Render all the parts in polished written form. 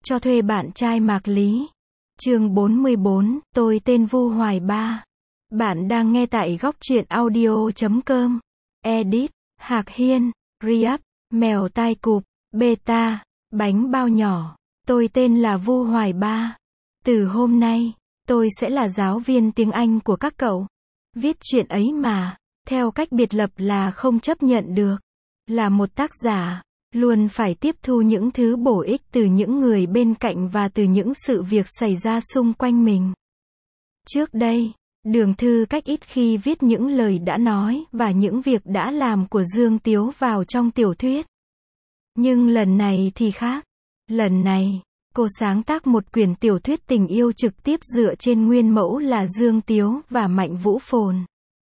Cho thuê bạn trai Mạc Lý. Chương 44, tôi tên Vu Hoài Ba. Bạn đang nghe tại góc truyện audio.com. Edit, Hạc Hiên, Riap, Mèo tai cụp, Beta, Bánh bao nhỏ. Tôi tên là Vu Hoài Ba. Từ hôm nay, tôi sẽ là giáo viên tiếng Anh của các cậu. Viết chuyện ấy mà, theo cách biệt lập là không chấp nhận được. Là một tác giả, luôn phải tiếp thu những thứ bổ ích từ những người bên cạnh và từ những sự việc xảy ra xung quanh mình. Trước đây, Đường Thư Cách ít khi viết những lời đã nói và những việc đã làm của Dương Tiếu vào trong tiểu thuyết. Nhưng lần này thì khác. Lần này, cô sáng tác một quyển tiểu thuyết tình yêu trực tiếp dựa trên nguyên mẫu là Dương Tiếu và Mạnh Vũ Phồn.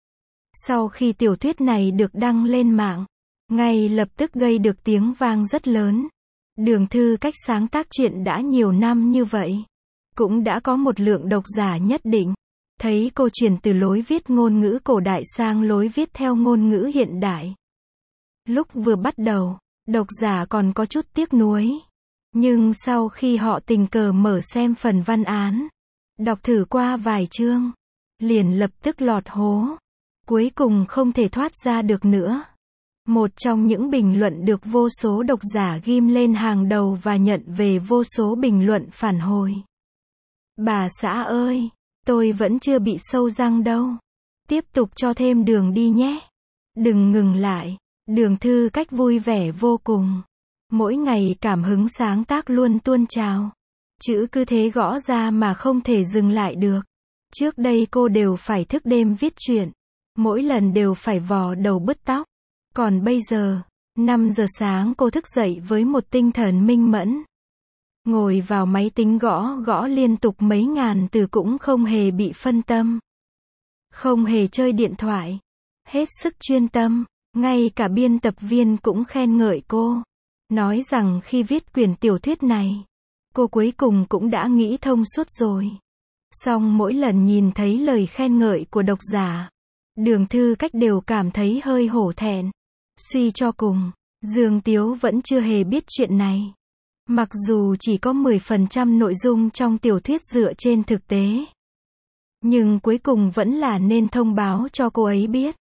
Sau khi tiểu thuyết này được đăng lên mạng, ngay lập tức gây được tiếng vang rất lớn. Đường Thư Cách sáng tác truyện đã nhiều năm như vậy, cũng đã có một lượng độc giả nhất định. Thấy cô chuyển từ lối viết ngôn ngữ cổ đại sang lối viết theo ngôn ngữ hiện đại. Lúc vừa bắt đầu, độc giả còn có chút tiếc nuối. Nhưng sau khi họ tình cờ mở xem phần văn án, đọc thử qua vài chương, liền lập tức lọt hố. Cuối cùng không thể thoát ra được nữa. Một trong những bình luận được vô số độc giả ghim lên hàng đầu và nhận về vô số bình luận phản hồi. Bà xã ơi, tôi vẫn chưa bị sâu răng đâu. Tiếp tục cho thêm đường đi nhé. Đừng ngừng lại. Đường Thư Cách vui vẻ vô cùng. Mỗi ngày cảm hứng sáng tác luôn tuôn trào. Chữ cứ thế gõ ra mà không thể dừng lại được. Trước đây cô đều phải thức đêm viết truyện. Mỗi lần đều phải vò đầu bứt tóc. Còn bây giờ, 5 giờ sáng cô thức dậy với một tinh thần minh mẫn. Ngồi vào máy tính gõ liên tục mấy ngàn từ cũng không hề bị phân tâm. Không hề chơi điện thoại. Hết sức chuyên tâm. Ngay cả biên tập viên cũng khen ngợi cô. Nói rằng khi viết quyển tiểu thuyết này, cô cuối cùng cũng đã nghĩ thông suốt rồi. Song mỗi lần nhìn thấy lời khen ngợi của độc giả, Đường Thư Cách đều cảm thấy hơi hổ thẹn. Suy cho cùng, Dương Tiếu vẫn chưa hề biết chuyện này. Mặc dù chỉ có 10% nội dung trong tiểu thuyết dựa trên thực tế. Nhưng cuối cùng vẫn là nên thông báo cho cô ấy biết.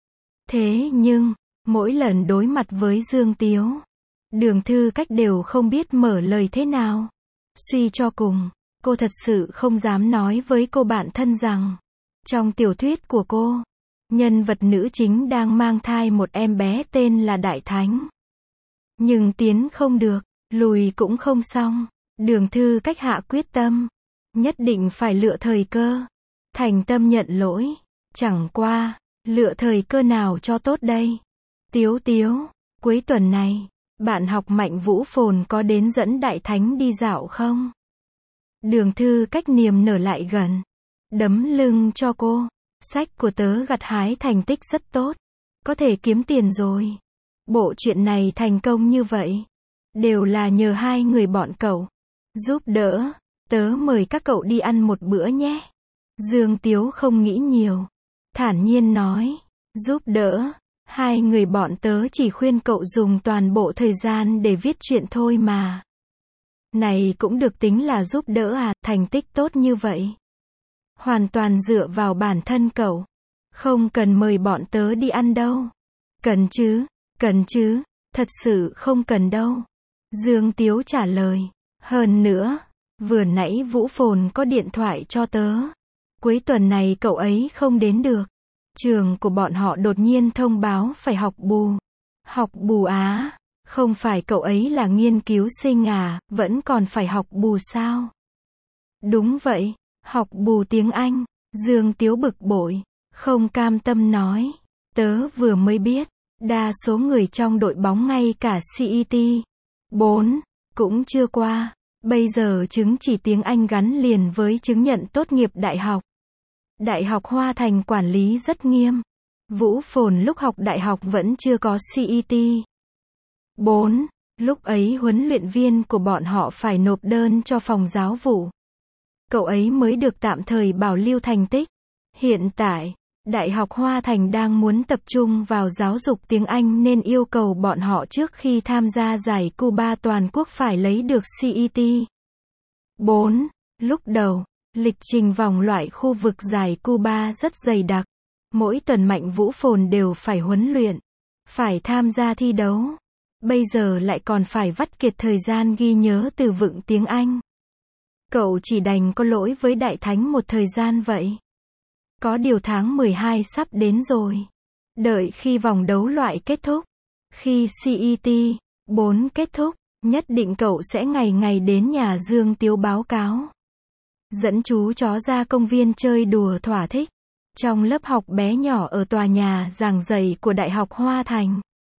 Thế nhưng, mỗi lần đối mặt với Dương Tiếu, Đường Thư Cách đều không biết mở lời thế nào. Suy cho cùng, cô thật sự không dám nói với cô bạn thân rằng, trong tiểu thuyết của cô, nhân vật nữ chính đang mang thai một em bé tên là Đại Thánh. Nhưng tiến không được, lùi cũng không xong. Đường Thư Cách hạ quyết tâm, nhất định phải lựa thời cơ, thành tâm nhận lỗi. Chẳng qua, lựa thời cơ nào cho tốt đây? Tiếu, cuối tuần này, bạn học Mạnh Vũ Phồn có đến dẫn Đại Thánh đi dạo không? Đường Thư Cách niềm nở lại gần, đấm lưng cho cô. Sách của tớ gặt hái thành tích rất tốt, có thể kiếm tiền rồi. Bộ chuyện này thành công như vậy, đều là nhờ hai người bọn cậu giúp đỡ. Tớ mời các cậu đi ăn một bữa nhé. Dương Tiếu không nghĩ nhiều, thản nhiên nói, giúp đỡ. Hai người bọn tớ chỉ khuyên cậu dùng toàn bộ thời gian để viết chuyện thôi mà. Này cũng được tính là giúp đỡ à, thành tích tốt như vậy. Hoàn toàn dựa vào bản thân cậu. Không cần mời bọn tớ đi ăn đâu. Cần chứ, thật sự không cần đâu. Dương Tiếu trả lời. Hơn nữa, vừa nãy Vũ Phồn có điện thoại cho tớ. Cuối tuần này cậu ấy không đến được. Trường của bọn họ đột nhiên thông báo phải học bù. Học bù á? Không phải cậu ấy là nghiên cứu sinh à, vẫn còn phải học bù sao? Đúng vậy, học bù tiếng Anh. Dương Tiếu bực bội, không cam tâm nói. Tớ vừa mới biết, đa số người trong đội bóng ngay cả CET 4 cũng chưa qua. Bây giờ chứng chỉ tiếng Anh gắn liền với chứng nhận tốt nghiệp đại học. Đại học Hoa Thành quản lý rất nghiêm. Vũ Phồn lúc học đại học vẫn chưa có CET 4. Lúc ấy huấn luyện viên của bọn họ phải nộp đơn cho phòng giáo vụ. Cậu ấy mới được tạm thời bảo lưu thành tích. Hiện tại, Đại học Hoa Thành đang muốn tập trung vào giáo dục tiếng Anh nên yêu cầu bọn họ trước khi tham gia giải Cuba toàn quốc phải lấy được CET 4. Lúc đầu, lịch trình vòng loại khu vực giải Cuba rất dày đặc. Mỗi tuần Mạnh Vũ Phồn đều phải huấn luyện, phải tham gia thi đấu. Bây giờ lại còn phải vắt kiệt thời gian ghi nhớ từ vựng tiếng Anh. Cậu chỉ đành có lỗi với Đại Thánh một thời gian vậy. Có điều tháng 12 sắp đến rồi. Đợi khi vòng đấu loại kết thúc, khi CET 4 kết thúc, nhất định cậu sẽ ngày ngày đến nhà Dương Tiếu báo cáo. Dẫn chú chó ra công viên chơi đùa thỏa thích. Trong lớp học bé nhỏ ở tòa nhà giảng dạy của Đại học Hoa Thành.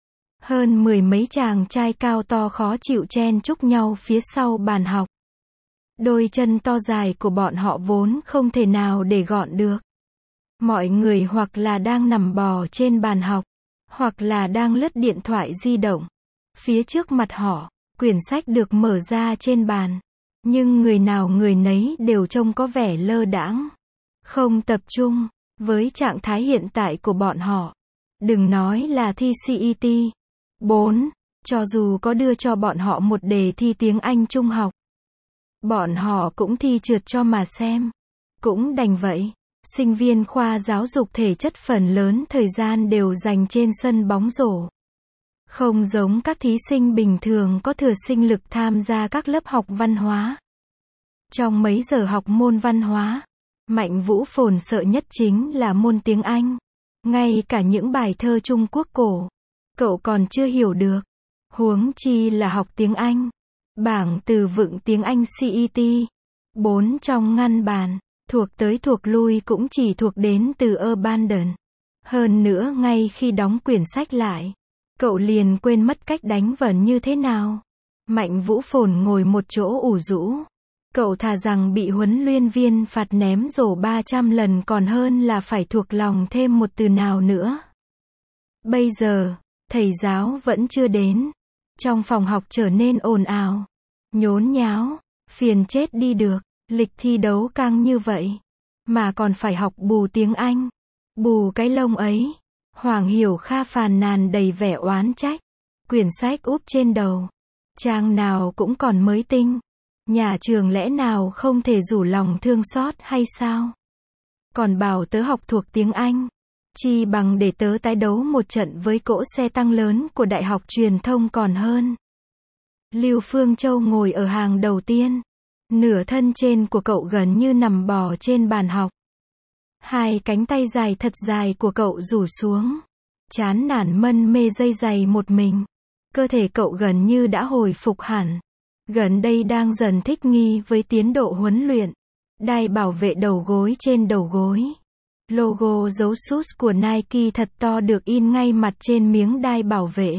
Hơn 10 mấy chàng trai cao to khó chịu chen chúc nhau phía sau bàn học. Đôi chân to dài của bọn họ vốn không thể nào để gọn được. Mọi người hoặc là đang nằm bò trên bàn học, hoặc là đang lướt điện thoại di động. Phía trước mặt họ, quyển sách được mở ra trên bàn. Nhưng người nào người nấy đều trông có vẻ lơ đãng, không tập trung. Với trạng thái hiện tại của bọn họ, đừng nói là thi CET 4, cho dù có đưa cho bọn họ một đề thi tiếng Anh trung học, bọn họ cũng thi trượt cho mà xem. Cũng đành vậy, sinh viên khoa giáo dục thể chất phần lớn thời gian đều dành trên sân bóng rổ. Không giống các thí sinh bình thường có thừa sinh lực tham gia các lớp học văn hóa. Trong mấy giờ học môn văn hóa, Mạnh Vũ Phồn sợ nhất chính là môn tiếng Anh. Ngay cả những bài thơ Trung Quốc cổ, cậu còn chưa hiểu được. Huống chi là học tiếng Anh. Bảng từ vựng tiếng Anh CET 4 trong ngăn bàn, thuộc tới thuộc lui cũng chỉ thuộc đến từ abandon. Hơn nữa ngay khi đóng quyển sách lại, cậu liền quên mất cách đánh vần như thế nào. Mạnh Vũ Phồn ngồi một chỗ ủ rũ. Cậu thà rằng bị huấn luyện viên phạt ném rổ 300 lần còn hơn là phải thuộc lòng thêm một từ nào nữa. Bây giờ, thầy giáo vẫn chưa đến. Trong phòng học trở nên ồn ào, nhốn nháo, phiền chết đi được. Lịch thi đấu căng như vậy, mà còn phải học bù tiếng Anh. Bù cái lông ấy. Hoàng Hiểu Kha phàn nàn đầy vẻ oán trách. Quyển sách úp trên đầu. Trang nào cũng còn mới tinh. Nhà trường lẽ nào không thể rủ lòng thương xót hay sao? Còn bảo tớ học thuộc tiếng Anh. Chi bằng để tớ tái đấu một trận với cỗ xe tăng lớn của Đại học Truyền thông còn hơn. Lưu Phương Châu ngồi ở hàng đầu tiên. Nửa thân trên của cậu gần như nằm bò trên bàn học. Hai cánh tay dài thật dài của cậu rủ xuống. Chán nản mân mê dây giày một mình. Cơ thể cậu gần như đã hồi phục hẳn. Gần đây đang dần thích nghi với tiến độ huấn luyện. Đai bảo vệ đầu gối trên đầu gối. Logo dấu SUS của Nike thật to được in ngay mặt trên miếng đai bảo vệ.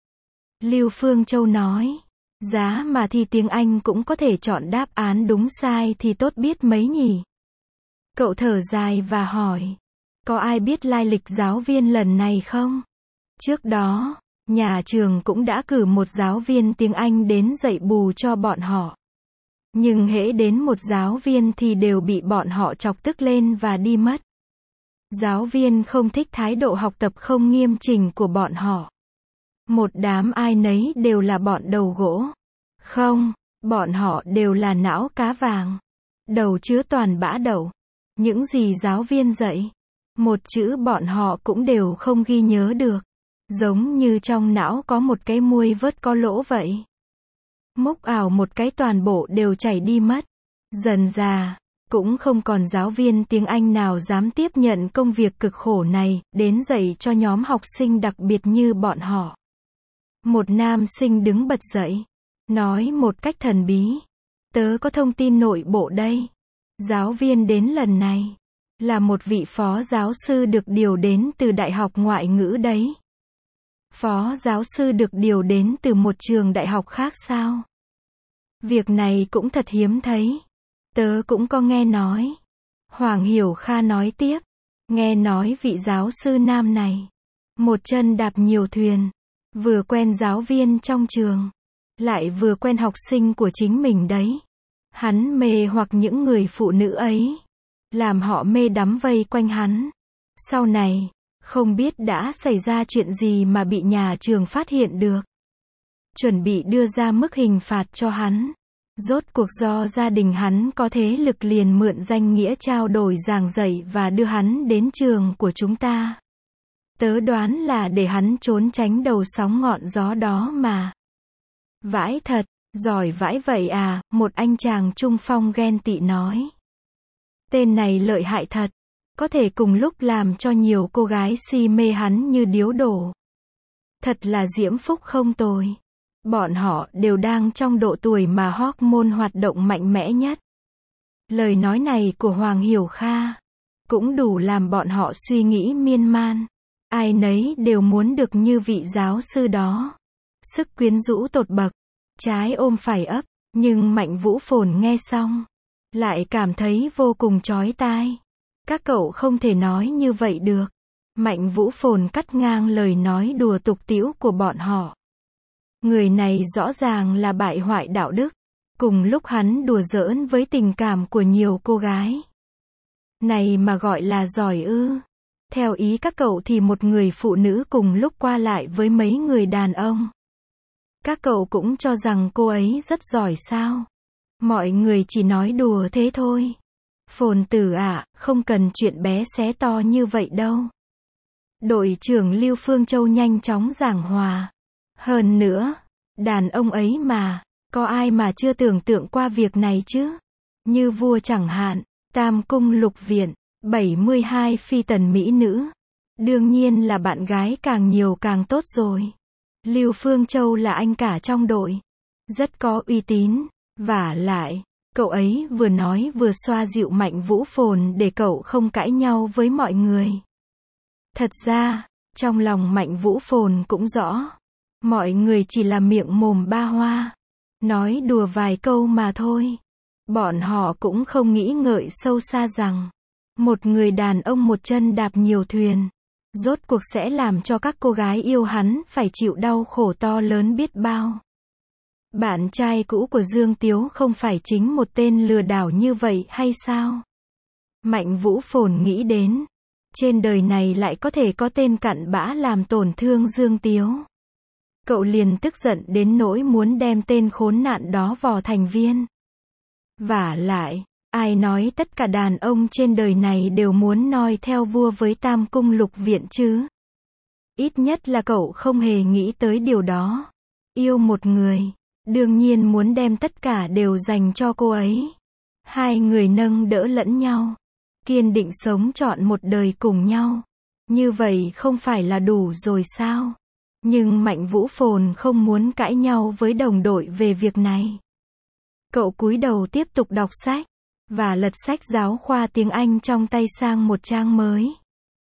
Lưu Phương Châu nói, giá mà thi tiếng Anh cũng có thể chọn đáp án đúng sai thì tốt biết mấy nhỉ. Cậu thở dài và hỏi, có ai biết lai lịch giáo viên lần này không? Trước đó, nhà trường cũng đã cử một giáo viên tiếng Anh đến dạy bù cho bọn họ. Nhưng hễ đến một giáo viên thì đều bị bọn họ chọc tức lên và đi mất. Giáo viên không thích thái độ học tập không nghiêm chỉnh của bọn họ. Một đám ai nấy đều là bọn đầu gỗ. Không, bọn họ đều là não cá vàng. Đầu chứa toàn bã đậu. Những gì giáo viên dạy, một chữ bọn họ cũng đều không ghi nhớ được. Giống như trong não có một cái muôi vớt có lỗ vậy. Múc ảo một cái toàn bộ đều chảy đi mất. Dần dà, cũng không còn giáo viên tiếng Anh nào dám tiếp nhận công việc cực khổ này, đến dạy cho nhóm học sinh đặc biệt như bọn họ. Một nam sinh đứng bật dậy, nói một cách thần bí, tớ có thông tin nội bộ đây. Giáo viên đến lần này, là một vị phó giáo sư được điều đến từ Đại học Ngoại ngữ đấy. Phó giáo sư được điều đến từ một trường đại học khác sao? Việc này cũng thật hiếm thấy. Tớ cũng có nghe nói. Hoàng Hiểu Kha nói tiếp. Nghe nói vị giáo sư nam này, một chân đạp nhiều thuyền. Vừa quen giáo viên trong trường, lại vừa quen học sinh của chính mình đấy. Hắn mê hoặc những người phụ nữ ấy, làm họ mê đắm vây quanh hắn. Sau này, không biết đã xảy ra chuyện gì mà bị nhà trường phát hiện được. Chuẩn bị đưa ra mức hình phạt cho hắn. Rốt cuộc do gia đình hắn có thế lực liền mượn danh nghĩa trao đổi giảng dạy và đưa hắn đến trường của chúng ta. Tớ đoán là để hắn trốn tránh đầu sóng ngọn gió đó mà. Vãi thật, giỏi vãi vậy à, một anh chàng trung phong ghen tị nói. Tên này lợi hại thật, có thể cùng lúc làm cho nhiều cô gái si mê hắn như điếu đổ. Thật là diễm phúc không tồi. Bọn họ đều đang trong độ tuổi mà hormone hoạt động mạnh mẽ nhất. Lời nói này của Hoàng Hiểu Kha cũng đủ làm bọn họ suy nghĩ miên man. Ai nấy đều muốn được như vị giáo sư đó. Sức quyến rũ tột bậc, trái ôm phải ấp, nhưng Mạnh Vũ Phồn nghe xong lại cảm thấy vô cùng chói tai. Các cậu không thể nói như vậy được. Mạnh Vũ Phồn cắt ngang lời nói đùa tục tĩu của bọn họ. Người này rõ ràng là bại hoại đạo đức. Cùng lúc hắn đùa giỡn với tình cảm của nhiều cô gái. Này mà gọi là giỏi ư? Theo ý các cậu thì một người phụ nữ cùng lúc qua lại với mấy người đàn ông. Các cậu cũng cho rằng cô ấy rất giỏi sao? Mọi người chỉ nói đùa thế thôi. Phồn tử ạ, không cần chuyện bé xé to như vậy đâu. Đội trưởng Lưu Phương Châu nhanh chóng giảng hòa. Hơn nữa, đàn ông ấy mà, có ai mà chưa tưởng tượng qua việc này chứ? Như vua chẳng hạn, Tam Cung Lục Viện, 72 phi tần mỹ nữ. Đương nhiên là bạn gái càng nhiều càng tốt rồi. Lưu Phương Châu là anh cả trong đội. Rất có uy tín. Vả lại, cậu ấy vừa nói vừa xoa dịu Mạnh Vũ Phồn để cậu không cãi nhau với mọi người. Thật ra, trong lòng Mạnh Vũ Phồn cũng rõ. Mọi người chỉ là miệng mồm ba hoa. Nói đùa vài câu mà thôi. Bọn họ cũng không nghĩ ngợi sâu xa rằng một người đàn ông một chân đạp nhiều thuyền, rốt cuộc sẽ làm cho các cô gái yêu hắn phải chịu đau khổ to lớn biết bao. Bạn trai cũ của Dương Tiếu không phải chính một tên lừa đảo như vậy hay sao? Mạnh Vũ Phồn nghĩ đến. Trên đời này lại có thể có tên cặn bã làm tổn thương Dương Tiếu. Cậu liền tức giận đến nỗi muốn đem tên khốn nạn đó vò thành viên. Vả lại, ai nói tất cả đàn ông trên đời này đều muốn noi theo vua với Tam Cung Lục Viện chứ? Ít nhất là cậu không hề nghĩ tới điều đó. Yêu một người, đương nhiên muốn đem tất cả đều dành cho cô ấy. Hai người nâng đỡ lẫn nhau, kiên định sống trọn một đời cùng nhau. Như vậy không phải là đủ rồi sao? Nhưng Mạnh Vũ Phồn không muốn cãi nhau với đồng đội về việc này. Cậu cúi đầu tiếp tục đọc sách, và lật sách giáo khoa tiếng Anh trong tay sang một trang mới.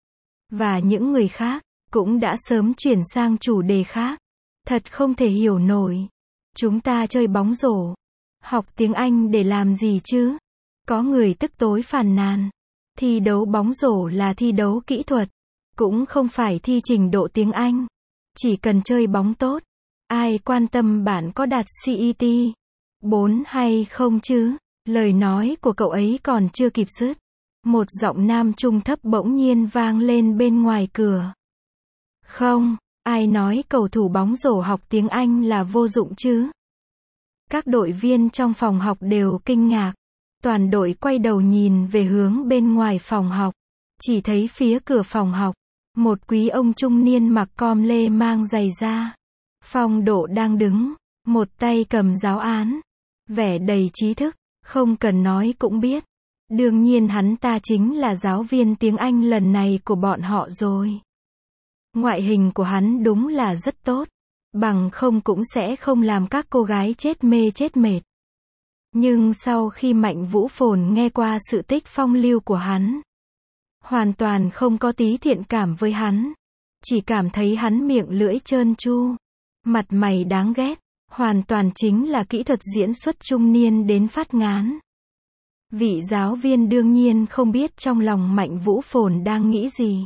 Và những người khác, cũng đã sớm chuyển sang chủ đề khác. Thật không thể hiểu nổi. Chúng ta chơi bóng rổ. Học tiếng Anh để làm gì chứ? Có người tức tối phàn nàn. Thi đấu bóng rổ là thi đấu kỹ thuật. Cũng không phải thi trình độ tiếng Anh. Chỉ cần chơi bóng tốt. Ai quan tâm bạn có đạt CET 4 hay không chứ? Lời nói của cậu ấy còn chưa kịp dứt. Một giọng nam trung thấp bỗng nhiên vang lên bên ngoài cửa. Không, ai nói cầu thủ bóng rổ học tiếng Anh là vô dụng chứ? Các đội viên trong phòng học đều kinh ngạc. Toàn đội quay đầu nhìn về hướng bên ngoài phòng học. Chỉ thấy phía cửa phòng học, một quý ông trung niên mặc com lê mang giày da. Phong độ đang đứng, một tay cầm giáo án. Vẻ đầy trí thức, không cần nói cũng biết. Đương nhiên hắn ta chính là giáo viên tiếng Anh lần này của bọn họ rồi. Ngoại hình của hắn đúng là rất tốt. Bằng không cũng sẽ không làm các cô gái chết mê chết mệt. Nhưng sau khi Mạnh Vũ Phồn nghe qua sự tích phong lưu của hắn, hoàn toàn không có tí thiện cảm với hắn. Chỉ cảm thấy hắn miệng lưỡi trơn tru, mặt mày đáng ghét, hoàn toàn chính là kỹ thuật diễn xuất trung niên đến phát ngán. Vị giáo viên đương nhiên không biết trong lòng Mạnh Vũ Phồn đang nghĩ gì.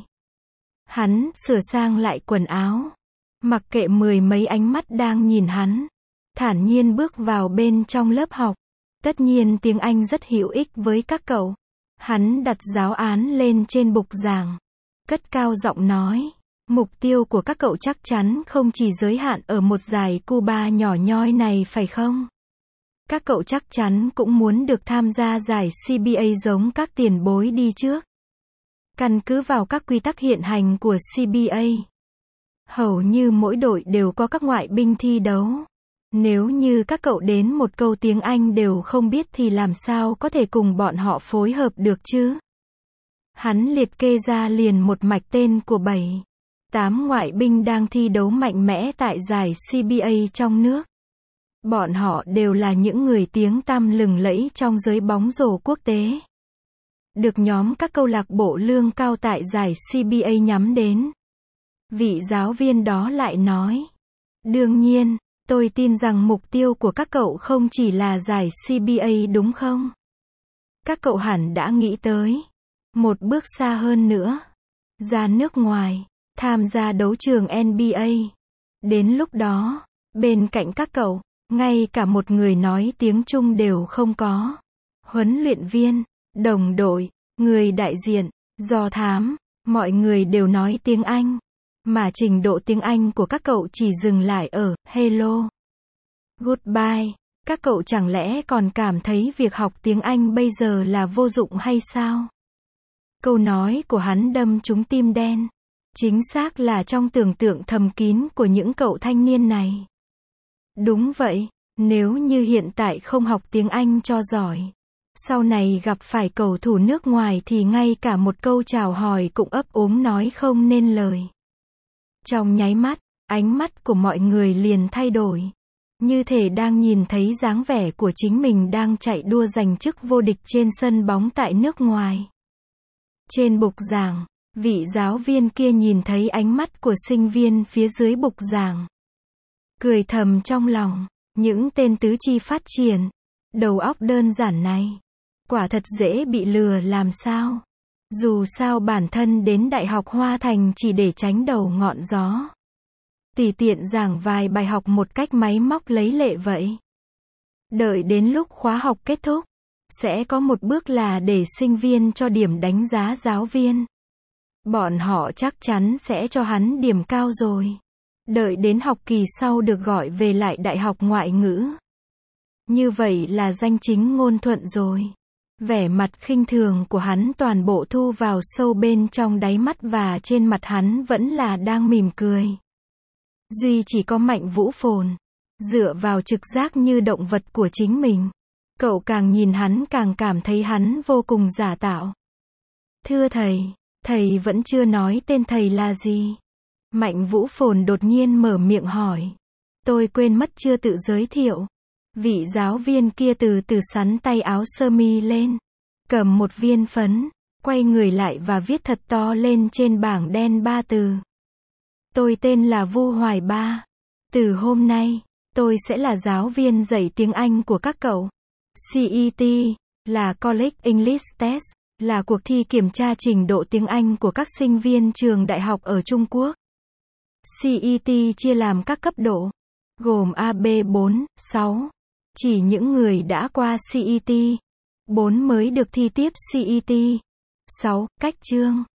Hắn sửa sang lại quần áo, mặc kệ mười mấy ánh mắt đang nhìn hắn, thản nhiên bước vào bên trong lớp học. Tất nhiên tiếng Anh rất hữu ích với các cậu. Hắn đặt giáo án lên trên bục giảng, cất cao giọng nói, mục tiêu của các cậu chắc chắn không chỉ giới hạn ở một giải Cuba nhỏ nhoi này phải không? Các cậu chắc chắn cũng muốn được tham gia giải CBA giống các tiền bối đi trước. Căn cứ vào các quy tắc hiện hành của CBA, hầu như mỗi đội đều có các ngoại binh thi đấu. Nếu như các cậu đến một câu tiếng Anh đều không biết thì làm sao có thể cùng bọn họ phối hợp được chứ? Hắn liệt kê ra liền một mạch tên của 7-8 ngoại binh đang thi đấu mạnh mẽ tại giải CBA trong nước. Bọn họ đều là những người tiếng tăm lừng lẫy trong giới bóng rổ quốc tế. Được nhóm các câu lạc bộ lương cao tại giải CBA nhắm đến. Vị giáo viên đó lại nói. Đương nhiên, tôi tin rằng mục tiêu của các cậu không chỉ là giải CBA đúng không? Các cậu hẳn đã nghĩ tới một bước xa hơn nữa. Ra nước ngoài, tham gia đấu trường NBA. Đến lúc đó, bên cạnh các cậu, ngay cả một người nói tiếng Trung đều không có. Huấn luyện viên, đồng đội, người đại diện, do thám, mọi người đều nói tiếng Anh. Mà trình độ tiếng Anh của các cậu chỉ dừng lại ở hello, goodbye. Các cậu chẳng lẽ còn cảm thấy việc học tiếng Anh bây giờ là vô dụng hay sao? Câu nói của hắn đâm trúng tim đen. Chính xác là trong tưởng tượng thầm kín của những cậu thanh niên này. Đúng vậy, nếu như hiện tại không học tiếng Anh cho giỏi, sau này gặp phải cầu thủ nước ngoài thì ngay cả một câu chào hỏi cũng ấp úng nói không nên lời. Trong nháy mắt, ánh mắt của mọi người liền thay đổi. Như thể đang nhìn thấy dáng vẻ của chính mình đang chạy đua giành chức vô địch trên sân bóng tại nước ngoài. Trên bục giảng, vị giáo viên kia nhìn thấy ánh mắt của sinh viên phía dưới bục giảng. Cười thầm trong lòng, những tên tứ chi phát triển, đầu óc đơn giản này, quả thật dễ bị lừa làm sao. Dù sao bản thân đến Đại học Hoa Thành chỉ để tránh đầu ngọn gió. Tùy tiện giảng vài bài học một cách máy móc lấy lệ vậy. Đợi đến lúc khóa học kết thúc, sẽ có một bước là để sinh viên cho điểm đánh giá giáo viên. Bọn họ chắc chắn sẽ cho hắn điểm cao rồi. Đợi đến học kỳ sau được gọi về lại Đại học Ngoại ngữ. Như vậy là danh chính ngôn thuận rồi. Vẻ mặt khinh thường của hắn toàn bộ thu vào sâu bên trong đáy mắt và trên mặt hắn vẫn là đang mỉm cười. Duy chỉ có Mạnh Vũ Phồn, dựa vào trực giác như động vật của chính mình. Cậu càng nhìn hắn càng cảm thấy hắn vô cùng giả tạo. Thưa thầy vẫn chưa nói tên thầy là gì? Mạnh Vũ Phồn đột nhiên mở miệng hỏi. Tôi quên mất chưa tự giới thiệu. Vị giáo viên kia từ từ xắn tay áo sơ mi lên, cầm một viên phấn, quay người lại và viết thật to lên trên bảng đen 3 từ. Tôi tên là Vu Hoài Ba. Từ hôm nay, tôi sẽ là giáo viên dạy tiếng Anh của các cậu. CET là College English Test, là cuộc thi kiểm tra trình độ tiếng Anh của các sinh viên trường đại học ở Trung Quốc. CET chia làm các cấp độ, gồm A, B, 4, 6. Chỉ những người đã qua CET 4 mới được thi tiếp CET 6. Cách chương